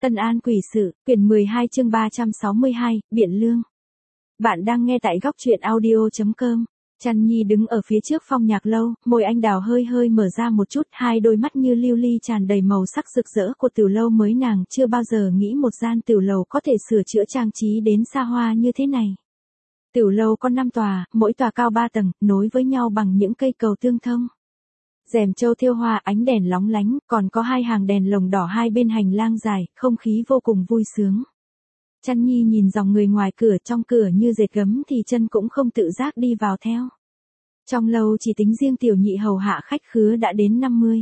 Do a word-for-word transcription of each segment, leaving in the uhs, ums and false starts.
Tân An quỷ sự, quyển mười hai chương ba trăm sáu mươi hai, Biện Lương. Bạn đang nghe tại góc truyện audio chấm com. Trăn Nhi đứng ở phía trước Phong Nhạc Lâu, môi anh đào hơi hơi mở ra một chút, hai đôi mắt như lưu ly tràn đầy màu sắc rực rỡ của tiểu lâu mới, nàng chưa bao giờ nghĩ một gian tiểu lầu có thể sửa chữa trang trí đến xa hoa như thế này. Tiểu lâu có năm tòa, mỗi tòa cao ba tầng, nối với nhau bằng những cây cầu tương thông. Rèm châu thêu hoa, ánh đèn lóng lánh, còn có hai hàng đèn lồng đỏ hai bên hành lang dài, không khí vô cùng vui sướng. Trăn Nhi nhìn dòng người ngoài cửa, trong cửa như dệt gấm thì chân cũng không tự giác đi vào theo. Trong lâu chỉ tính riêng tiểu nhị hầu hạ khách khứa đã đến năm mươi,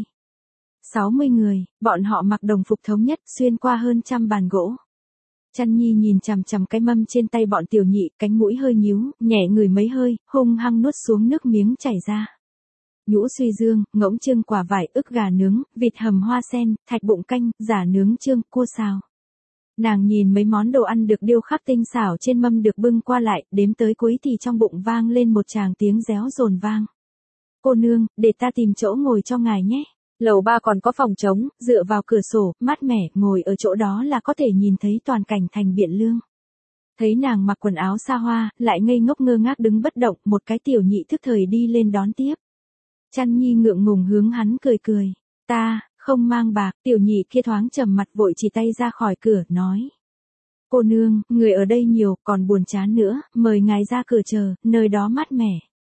sáu mươi người, bọn họ mặc đồng phục thống nhất, xuyên qua hơn trăm bàn gỗ. Trăn Nhi nhìn chằm chằm cái mâm trên tay bọn tiểu nhị, cánh mũi hơi nhíu, nhẹ ngửi mấy hơi, hung hăng nuốt xuống nước miếng chảy ra. Nhũ suy dương, ngỗng trưng quả vải, ức gà nướng, vịt hầm hoa sen, thạch bụng canh, giả nướng trương, cua xào. Nàng nhìn mấy món đồ ăn được điêu khắc tinh xảo trên mâm được bưng qua lại, đếm tới cuối thì trong bụng vang lên một tràng tiếng réo rồn vang. Cô nương, để ta tìm chỗ ngồi cho ngài nhé. Lầu ba còn có phòng trống, dựa vào cửa sổ, mát mẻ, ngồi ở chỗ đó là có thể nhìn thấy toàn cảnh thành Biện Lương. Thấy nàng mặc quần áo xa hoa, lại ngây ngốc ngơ ngác đứng bất động, một cái tiểu nhị thức thời đi lên đón tiếp. Trăn Nhi ngượng ngùng hướng hắn cười cười. Ta, không mang bạc. Tiểu nhị kia thoáng trầm mặt vội chỉ tay ra khỏi cửa, nói. Cô nương, người ở đây nhiều, còn buồn chán nữa, mời ngài ra cửa chờ, nơi đó mát mẻ.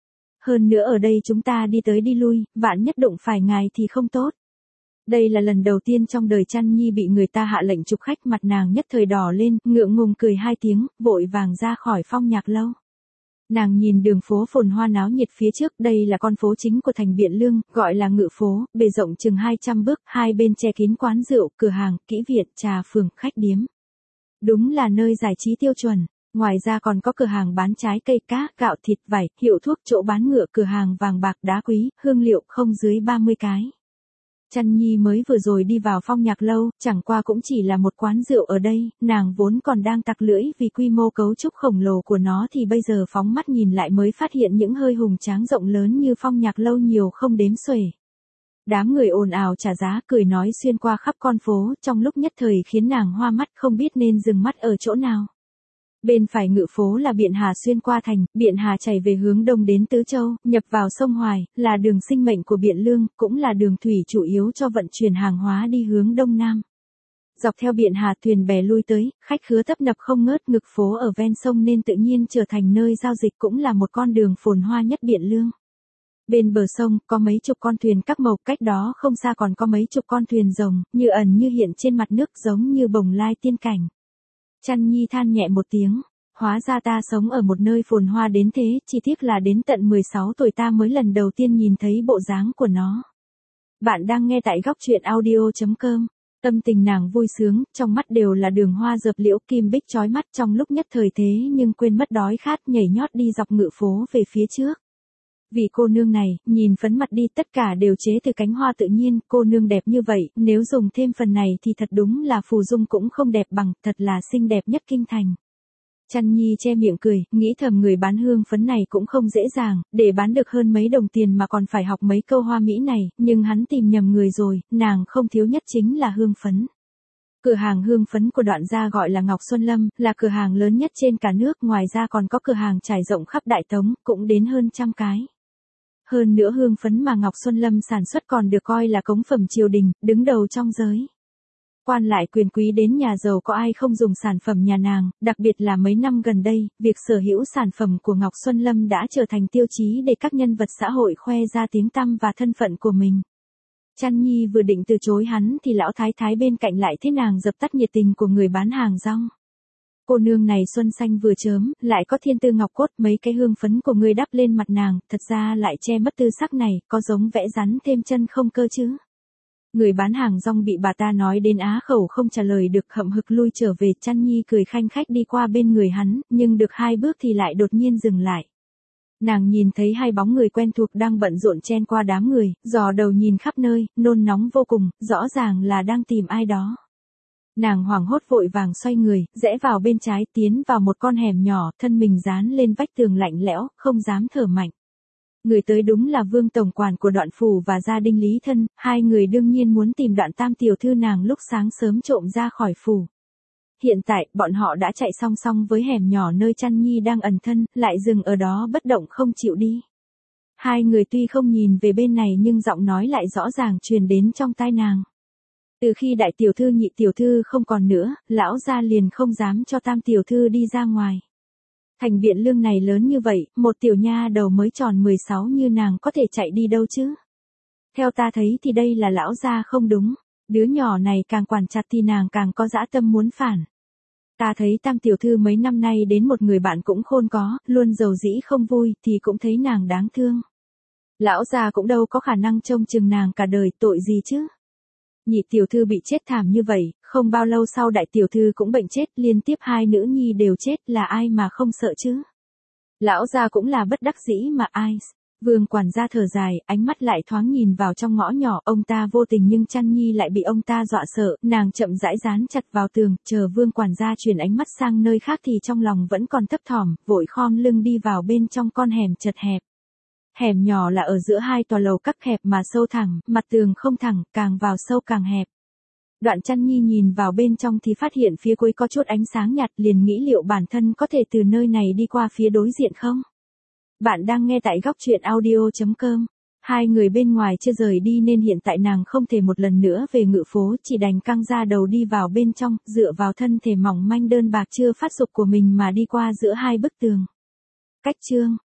Hơn nữa ở đây chúng ta đi tới đi lui, vạn nhất đụng phải ngài thì không tốt. Đây là lần đầu tiên trong đời Trăn Nhi bị người ta hạ lệnh chụp khách, mặt nàng nhất thời đỏ lên, ngượng ngùng cười hai tiếng, vội vàng ra khỏi Phong Nhạc Lâu. Nàng nhìn đường phố phồn hoa náo nhiệt phía trước, đây là con phố chính của thành Biện Lương, gọi là Ngự Phố, bề rộng chừng hai trăm bước, hai bên che kín quán rượu, cửa hàng, kỹ viện, trà phường, khách điếm. Đúng là nơi giải trí tiêu chuẩn. Ngoài ra còn có cửa hàng bán trái cây, cá, gạo, thịt, vải, hiệu thuốc, chỗ bán ngựa, cửa hàng vàng bạc, đá quý, hương liệu, không dưới ba mươi cái. Trăn Nhi mới vừa rồi đi vào Phong Nhạc Lâu, chẳng qua cũng chỉ là một quán rượu ở đây, nàng vốn còn đang tặc lưỡi vì quy mô cấu trúc khổng lồ của nó thì bây giờ phóng mắt nhìn lại mới phát hiện những hơi hùng tráng rộng lớn như Phong Nhạc Lâu nhiều không đếm xuể. Đám người ồn ào trả giá, cười nói xuyên qua khắp con phố, trong lúc nhất thời khiến nàng hoa mắt không biết nên dừng mắt ở chỗ nào. Bên phải Ngự Phố là Biện Hà xuyên qua thành, Biện Hà chảy về hướng đông đến Tứ Châu, nhập vào sông Hoài, là đường sinh mệnh của Biện Lương, cũng là đường thủy chủ yếu cho vận chuyển hàng hóa đi hướng đông nam. Dọc theo Biện Hà thuyền bè lui tới, khách khứa tấp nập không ngớt, Ngự Phố ở ven sông nên tự nhiên trở thành nơi giao dịch, cũng là một con đường phồn hoa nhất Biện Lương. Bên bờ sông, có mấy chục con thuyền các màu, cách đó không xa còn có mấy chục con thuyền rồng, như ẩn như hiện trên mặt nước giống như bồng lai tiên cảnh. Trăn Nhi than nhẹ một tiếng, hóa ra ta sống ở một nơi phồn hoa đến thế, chỉ tiếc là đến tận mười sáu tuổi ta mới lần đầu tiên nhìn thấy bộ dáng của nó. Bạn đang nghe tại góc truyện audio chấm com. Tâm tình nàng vui sướng, trong mắt đều là đường hoa dập liễu, kim bích chói mắt, trong lúc nhất thời thế nhưng quên mất đói khát, nhảy nhót đi dọc Ngự Phố về phía trước. Vì cô nương này, nhìn phấn mặt đi, tất cả đều chế từ cánh hoa tự nhiên, cô nương đẹp như vậy, nếu dùng thêm phần này thì thật đúng là phù dung cũng không đẹp bằng, thật là xinh đẹp nhất kinh thành. Trăn Nhi che miệng cười, nghĩ thầm người bán hương phấn này cũng không dễ dàng, để bán được hơn mấy đồng tiền mà còn phải học mấy câu hoa mỹ này, nhưng hắn tìm nhầm người rồi, nàng không thiếu nhất chính là hương phấn. Cửa hàng hương phấn của Đoạn gia gọi là Ngọc Xuân Lâm, là cửa hàng lớn nhất trên cả nước, ngoài ra còn có cửa hàng trải rộng khắp Đại Tống, cũng đến hơn trăm cái. Hơn nữa hương phấn mà Ngọc Xuân Lâm sản xuất còn được coi là cống phẩm triều đình, đứng đầu trong giới. Quan lại quyền quý đến nhà giàu có ai không dùng sản phẩm nhà nàng, đặc biệt là mấy năm gần đây, việc sở hữu sản phẩm của Ngọc Xuân Lâm đã trở thành tiêu chí để các nhân vật xã hội khoe ra tiếng tăm và thân phận của mình. Trăn Nhi vừa định từ chối hắn thì lão thái thái bên cạnh lại thế nàng dập tắt nhiệt tình của người bán hàng rong. Cô nương này xuân xanh vừa chớm, lại có thiên tư ngọc cốt, mấy cái hương phấn của ngươi đắp lên mặt nàng, thật ra lại che mất tư sắc này, có giống vẽ rắn thêm chân không cơ chứ. Người bán hàng rong bị bà ta nói đến á khẩu không trả lời được, hậm hực lui trở về. Trăn Nhi cười khanh khách đi qua bên người hắn, nhưng được hai bước thì lại đột nhiên dừng lại. Nàng nhìn thấy hai bóng người quen thuộc đang bận rộn chen qua đám người, dò đầu nhìn khắp nơi, nôn nóng vô cùng, rõ ràng là đang tìm ai đó. Nàng hoảng hốt vội vàng xoay người, rẽ vào bên trái, tiến vào một con hẻm nhỏ, thân mình dán lên vách tường lạnh lẽo, không dám thở mạnh. Người tới đúng là Vương tổng quản của Đoạn phủ và gia đình Lý Thân, hai người đương nhiên muốn tìm Đoạn tam tiểu thư nàng lúc sáng sớm trộm ra khỏi phủ. Hiện tại, bọn họ đã chạy song song với hẻm nhỏ nơi Chăn Nhi đang ẩn thân, lại dừng ở đó bất động không chịu đi. Hai người tuy không nhìn về bên này nhưng giọng nói lại rõ ràng truyền đến trong tai nàng. Từ khi đại tiểu thư nhị tiểu thư không còn nữa, lão gia liền không dám cho tam tiểu thư đi ra ngoài. Thành Biện Lương này lớn như vậy, một tiểu nha đầu mới tròn mười sáu như nàng có thể chạy đi đâu chứ? Theo ta thấy thì đây là lão gia không đúng, đứa nhỏ này càng quản chặt thì nàng càng có dã tâm muốn phản. Ta thấy tam tiểu thư mấy năm nay đến một người bạn cũng khôn có, luôn giàu dĩ không vui thì cũng thấy nàng đáng thương. Lão già cũng đâu có khả năng trông chừng nàng cả đời, tội gì chứ? Nhị tiểu thư bị chết thảm như vậy, không bao lâu sau đại tiểu thư cũng bệnh chết, liên tiếp hai nữ nhi đều chết, là ai mà không sợ chứ? Lão già cũng là bất đắc dĩ mà ai. Vương quản gia thở dài, ánh mắt lại thoáng nhìn vào trong ngõ nhỏ, ông ta vô tình nhưng Chăn Nhi lại bị ông ta dọa sợ, nàng chậm rãi dán chặt vào tường, chờ Vương quản gia chuyển ánh mắt sang nơi khác thì trong lòng vẫn còn thấp thỏm, vội khom lưng đi vào bên trong con hẻm chật hẹp. Hẻm nhỏ là ở giữa hai tòa lầu các hẹp mà sâu thẳng, mặt tường không thẳng, càng vào sâu càng hẹp. Đoạn Chăn Nhi nhìn vào bên trong thì phát hiện phía cuối có chút ánh sáng nhạt, liền nghĩ liệu bản thân có thể từ nơi này đi qua phía đối diện không? Bạn đang nghe tại góc truyện audio chấm com. Hai người bên ngoài chưa rời đi nên hiện tại nàng không thể một lần nữa về Ngự phố, chỉ đành căng ra đầu đi vào bên trong, dựa vào thân thể mỏng manh đơn bạc chưa phát dục của mình mà đi qua giữa hai bức tường. Cách chương